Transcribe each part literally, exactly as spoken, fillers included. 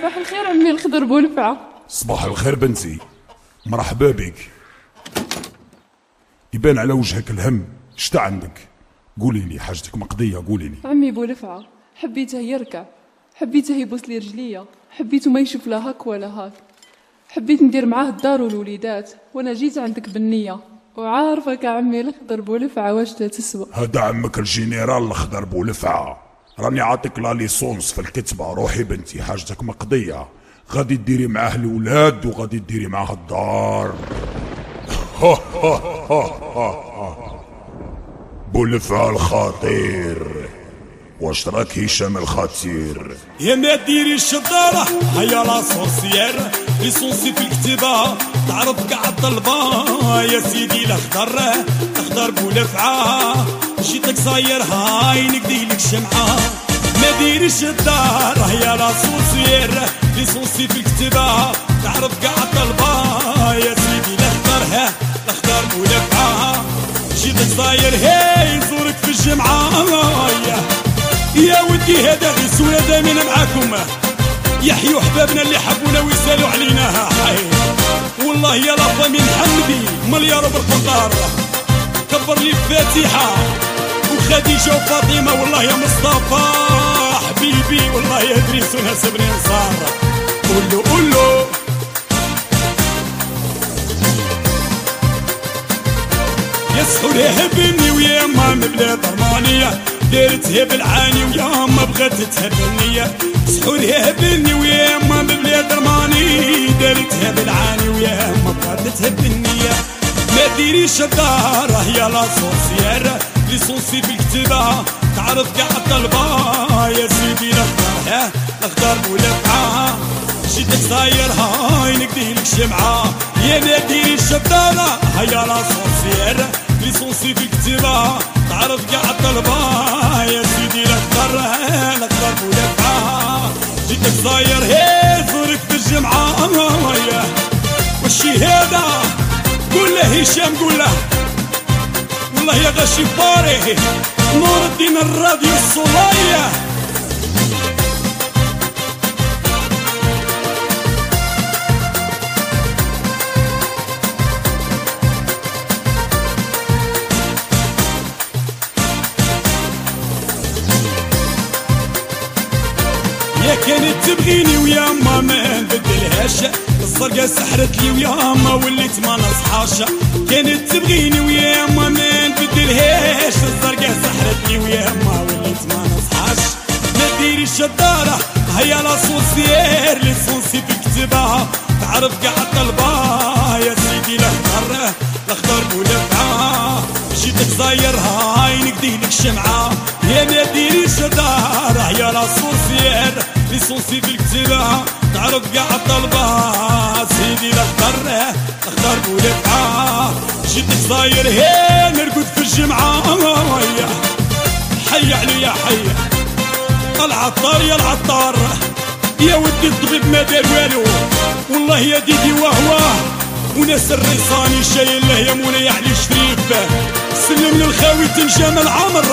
صباح الخير عمي الخضر بولفعة. صباح الخير بنتي، مرحبا بك. يبان على وجهك الهم، شتا عندك؟ قولي لي حاجتك مقضية، قولي لي. عمي بولفعة حبيته يركع، حبيته يبوس لي رجليا، حبيته ما يشوف لا هاك ولا هاك، حبيت ندير معاه الدار والوليدات، وانا جيت عندك بالنية وعارفك عمي الخضر بولفعة واش تسوى. هذا عمك الجنرال الخضر بولفعة، راني عاطيك لا ليسونس في الكتبة. روحي بنتي حاجتك مقضية، غادي ديري معاه الولاد وغادي ديري معاه الدار. بولفعة الخطير، واش راك هشام الخطير؟ يا ما ديري الشطارة هيا لا سورسيير، ليسونسي في الكتابة تعرف كاع الطلبة. يا سيدي الأخضر أخضر بولفعة، جيتك صاير هاي نقديلك شمعة. ما ديريش الدار هيا لا سورسيير، ليسونسي في الكتابة تعرف كاع الطلبة. يا سيدي الأخضر ها الأخضر بولفعة، جيتك صاير هاي نزورك في الجمعة. يا ودي هذا غير سوادة من معاكم، يحيوا حبابنا اللي حبونا ويسالوا علينا. حي والله يا لطا من حمدي مليار بالقنطار، كبر لي الفاتحة وخديجة وفاطمة. والله يا مصطفى حبيبي، والله يا ادريس وناس بن نصار. قولو قولو يا سحوريه بني ويا مام بلاد أرمانية، دارتها بالعاني ويا ما بغات تهبلني. سحورها بني ويا ما ببلاد رماني، دارتها بالعاني ويا ما بغات تهبلني. ما ديريش الدار يا لا سورسيير، ليسونسي في الكتابة تعرف كاع الطلبة. يا سيدي الأخضر ها الأخضر بولفعة، جيتك صاير هاي نقديلك شمعة. يا ما ديريش الدار يا لا سورسيير، ليسونسي في الكتابة تعرف كاع الطلبة. يا سيدي الأخضر الأخضر بولفعة، جيتك صاير هي زورك في الجمعة. والشهادة قول له هشام قول له، والله يا غشي باري نور الدين الراديو الصلاية. يا كانت تبغيني ويا ما ما نبدلهاش، الزرقا سحرت لي ويا ما وليت ما نصحاش. كانت تبغيني ويا ما ما نبدلهاش، الزرقا سحرت لي ويا ما وليت ما نصحاش. ما ديريش الدارة هيا لا سورسيير، ليسونسي في الكتابة تعرف كاع الطلبة. يا سيدي الأخضر الأخضر بولفعة، جيتك صاير هاي نقديلك شمعة. يا ما ديريش الدار هيا لا سورسيير، ليسونسي في الكتابة تعرف كاع الطلبة. سيدي الأخضر الأخضر بولفعة، جيتك صاير هي نرقد في الجمعة. حي عليا حي العطار يا العطار، يا ودي الطبيب ما دار والو، والله يا ديدي وهو وناس الريصاني شايل له يا مولاي علي شريف. سلم للخاوي تنجام العمر.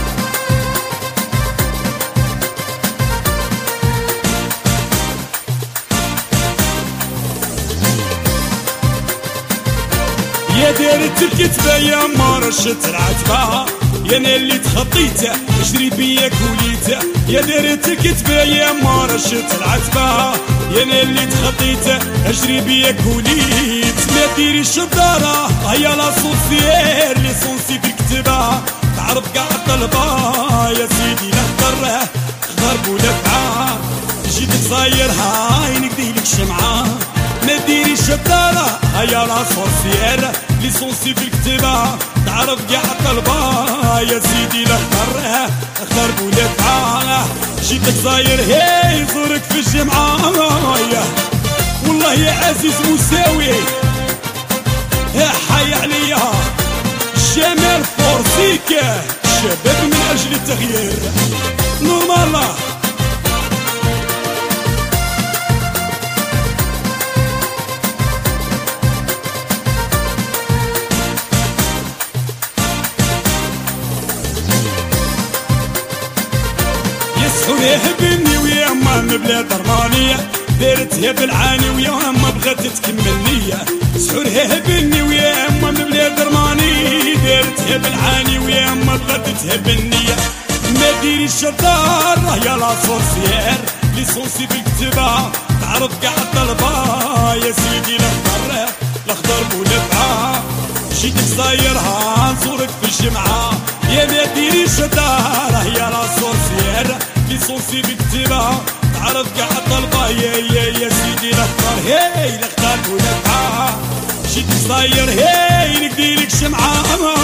يا دارت الكتبة يا ما رشت العتبة، يا انا اللي تخطيته اجري بيا كوليته. يا دارت الكتبة يا ما رشت العتبة، يا انا اللي تخطيته اجري بيا كوليت. ما ديريش الدارة هيا لا سورسيير، ليسونسي في الكتابة تعرف كاع الطلبة. يا سيدي الأخضر أخضر بولفعة، جيتك صاير هاي نقديلك شمعة. ما ديريش الدارة هيا لا سورسيير، ليسونسي في الكتابة تعرف كاع الطلبة. يا سيدي الأخضر أخضر بولفعة، جيتك صاير هي زورك في الجمعة. والله يا عزيز مساوي يا حي عليا جمال فورسيك، شباب من أجل التغيير نورمال. يسحوريه بني ويا ما بلاد رمانية، دارتها بالعاني ويا ما بغات تكمل نية سحورها هبني ويا ما من بلاد رماني دارتها بالعاني ويا ما بغات تهبل نية ما ديري الشطار يا لا سورسيير ليسونسي بالكتابة تعرف كاع الطلبة يا سيدي الاخضر الاخضر بولفعة جيتك صايرها نزورك في الجمعة يا ما ديري الشطار يا لا سورسيير ليسونسي بالكتابة تعرف كاع الطلبة يا يا يا سيدي الاخضر هاي الاخضر بولفعة جيتك صاير هاي نديرك شمعة